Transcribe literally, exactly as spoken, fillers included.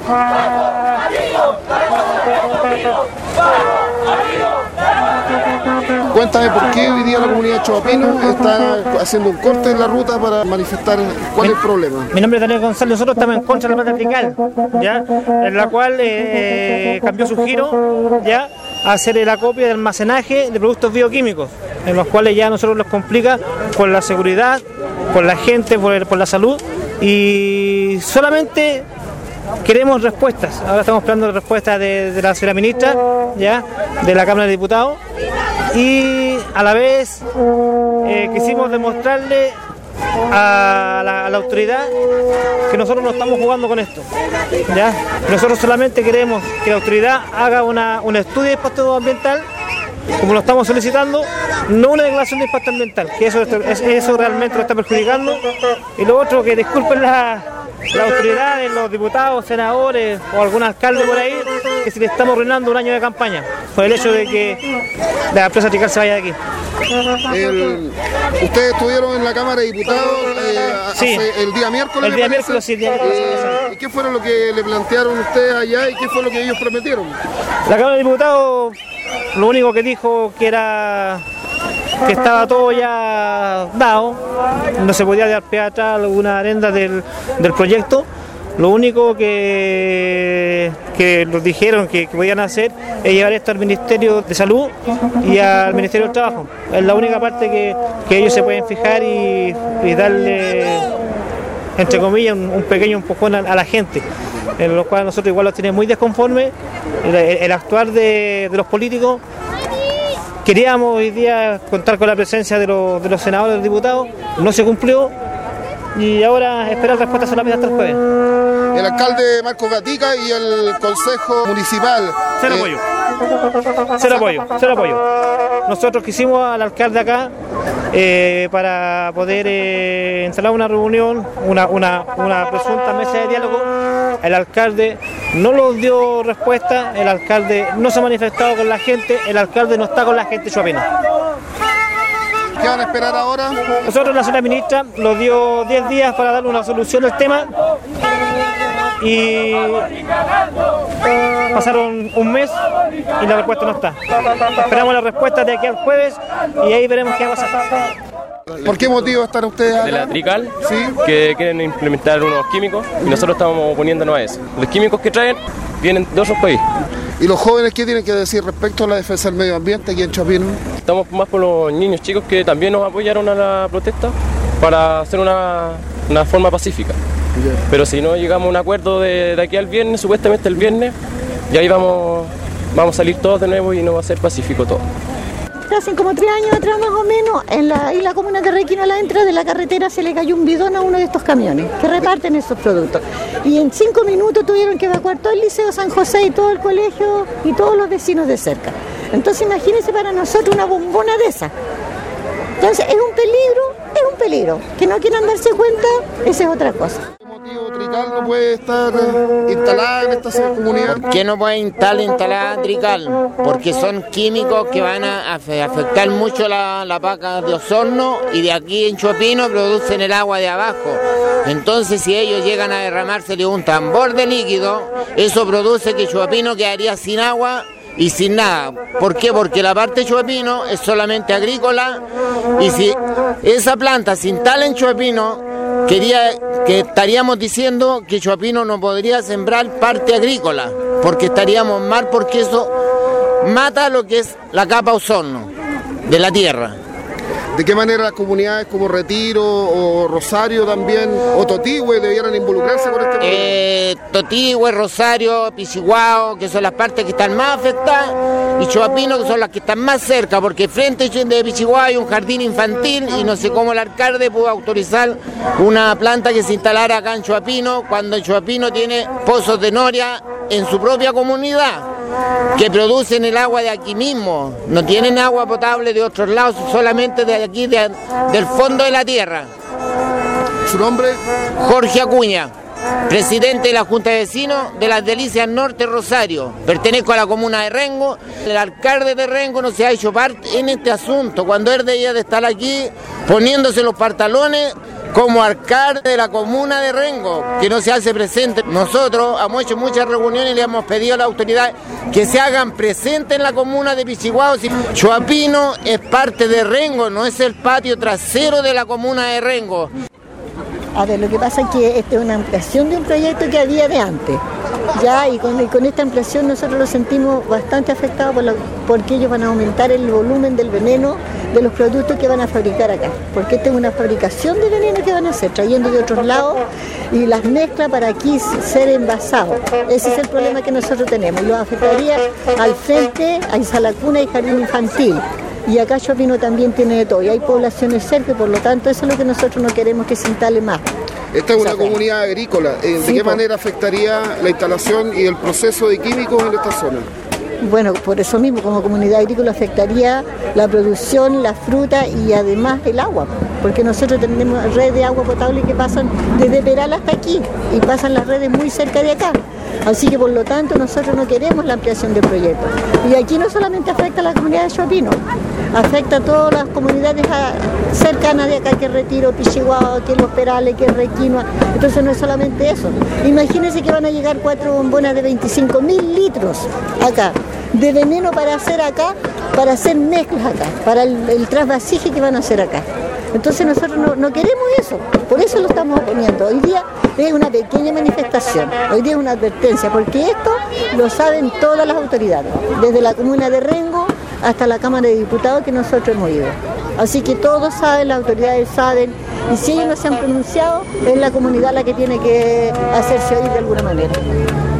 Cuéntame por qué hoy día la comunidad de Choapino está haciendo un corte en la ruta para manifestar cuál mi, es el problema. Mi nombre es Daniel González, nosotros estamos en contra de la planta trical, ¿ya? En la cual eh, cambió su giro, ¿ya?, a hacer el acopio de almacenaje de productos bioquímicos, en los cuales ya a nosotros nos complica por la seguridad, por la gente, por, el, por la salud, y solamente queremos respuestas. Ahora estamos esperando respuestas de, de la señora ministra, ya, de la Cámara de Diputados, y a la vez eh, quisimos demostrarle a la, a la autoridad que nosotros no estamos jugando con esto, ¿ya? Nosotros solamente queremos que la autoridad haga una, un estudio de impacto ambiental, como lo estamos solicitando, no una declaración de impacto ambiental, que eso, eso realmente lo está perjudicando. Y lo otro, que disculpen la, la autoridades, los diputados, senadores o algún alcalde por ahí, que si le estamos arruinando un año de campaña por el hecho de que la empresa trical se vaya de aquí. El, ¿Ustedes estuvieron en la Cámara de Diputados eh, sí. hace, el día miércoles? El día miércoles, sí. Día miércoles, eh, ¿Y qué fueron lo que le plantearon ustedes allá y qué fue lo que ellos prometieron? La Cámara de Diputados lo único que dijo que era que estaba todo ya dado, no se podía dar pie atrás alguna arenda del, del proyecto. Lo único que, que nos dijeron que, que podían hacer es llevar esto al Ministerio de Salud y al Ministerio del Trabajo. Es la única parte que, que ellos se pueden fijar y, y darle, entre comillas, un, un pequeño empujón a, a la gente, en los cuales nosotros igual los tenemos muy desconformes. El, el actuar de, de los políticos. Queríamos hoy día contar con la presencia de los, de los senadores y los diputados, no se cumplió. Y ahora esperar respuesta solamente hasta el jueves. El alcalde Marcos Gatica y el Consejo Municipal. Cero eh... apoyo. Cero apoyo, cero apoyo. Nosotros quisimos al alcalde acá eh, para poder eh, instalar una reunión, una, una, una presunta mesa de diálogo. El alcalde no nos dio respuesta, el alcalde no se ha manifestado con la gente, el alcalde no está con la gente choapina. ¿Qué van a esperar ahora? Nosotros, la señora ministra nos dio diez días para darle una solución al tema y pasaron un mes y la respuesta no está. Esperamos la respuesta de aquí al jueves y ahí veremos qué va a pasar. ¿Por qué motivo están ustedes acá? De la trical, ¿sí?, que quieren implementar unos químicos y nosotros estamos oponiéndonos a eso. Los químicos que traen vienen de otros países. ¿Y los jóvenes qué tienen que decir respecto a la defensa del medio ambiente aquí en Choapino? Estamos más por los niños chicos que también nos apoyaron a la protesta para hacer una, una forma pacífica. Yeah. Pero si no llegamos a un acuerdo de, de aquí al viernes, supuestamente el viernes, y ahí vamos, vamos a salir todos de nuevo y no va a ser pacífico todo. Hace como tres años atrás más o menos, en la isla comuna de Requino, a la entrada de la carretera, se le cayó un bidón a uno de estos camiones que reparten esos productos. Y en cinco minutos tuvieron que evacuar todo el Liceo San José y todo el colegio y todos los vecinos de cerca. Entonces imagínense para nosotros una bombona de esa. Entonces es un peligro, es un peligro. Que no quieran darse cuenta, esa es otra cosa. ¿Qué motivo trical no puede estar instalada en esta comunidad? ¿Qué no puede estar instalada trical? Porque son químicos que van a afectar mucho la, la paca de Osorno y de aquí en Choapino producen el agua de abajo. Entonces si ellos llegan a derramársele un tambor de líquido, eso produce que Choapino quedaría sin agua y sin nada. ¿Por qué? Porque la parte de Choapino es solamente agrícola y si esa planta se instala en Choapino, quería que estaríamos diciendo que Choapino no podría sembrar parte agrícola, porque estaríamos mal, porque eso mata lo que es la capa ozono de la tierra. ¿De qué manera las comunidades como Retiro o Rosario también, o Totigüe, debieran involucrarse con este problema? Eh, Totigüe, Rosario, Pichiguao, que son las partes que están más afectadas, y Choapino, que son las que están más cerca, porque frente de Pichiguao hay un jardín infantil y no sé cómo el alcalde pudo autorizar una planta que se instalara acá en Choapino, cuando Choapino tiene pozos de noria en su propia comunidad, que producen el agua de aquí mismo, no tienen agua potable de otros lados, solamente de aquí, de, del fondo de la tierra. ¿Su nombre? Jorge Acuña, presidente de la Junta de Vecinos de las Delicias Norte Rosario. Pertenezco a la comuna de Rengo. El alcalde de Rengo no se ha hecho parte en este asunto, cuando él debía de estar aquí poniéndose los pantalones como alcalde de la comuna de Rengo, que no se hace presente. Nosotros hemos hecho muchas reuniones y le hemos pedido a la autoridad que se hagan presentes en la comuna de Pichiguao. Choapino es parte de Rengo, no es el patio trasero de la comuna de Rengo. A ver, lo que pasa es que esta es una ampliación de un proyecto que había de antes. Ya, y con, y con esta ampliación nosotros lo sentimos bastante afectados por la, porque ellos van a aumentar el volumen del veneno de los productos que van a fabricar acá. Porque esta es una fabricación de veneno que van a hacer, trayendo de otros lados y las mezclas para aquí ser envasados. Ese es el problema que nosotros tenemos. Y lo afectaría al frente, a Isalacuna y Jardín Infantil. Y acá Choapino también tiene de todo, y hay poblaciones cerca, y por lo tanto eso es lo que nosotros no queremos que se instale más. Esta es una comunidad agrícola, ¿de sí, qué pues, manera afectaría la instalación y el proceso de químicos en esta zona? Bueno, por eso mismo, como comunidad agrícola afectaría la producción, la fruta y además el agua, porque nosotros tenemos redes de agua potable que pasan desde Peral hasta aquí, y pasan las redes muy cerca de acá. Así que por lo tanto nosotros no queremos la ampliación del proyecto. Y aquí no solamente afecta a la comunidad de Choapino, afecta a todas las comunidades cercanas de acá, que Retiro, Pichiguao, que Los Perales, que Requinoa. Entonces no es solamente eso. Imagínense que van a llegar cuatro bombonas de veinticinco mil litros acá, de veneno para hacer acá, para hacer mezclas acá, para el, el trasvasije que van a hacer acá. Entonces nosotros no, no queremos eso, por eso lo estamos oponiendo. Hoy día es una pequeña manifestación, hoy día es una advertencia, porque esto lo saben todas las autoridades, desde la comuna de Rengo hasta la Cámara de Diputados que nosotros hemos ido. Así que todos saben, las autoridades saben, y si ellos no se han pronunciado, es la comunidad la que tiene que hacerse oír de alguna manera.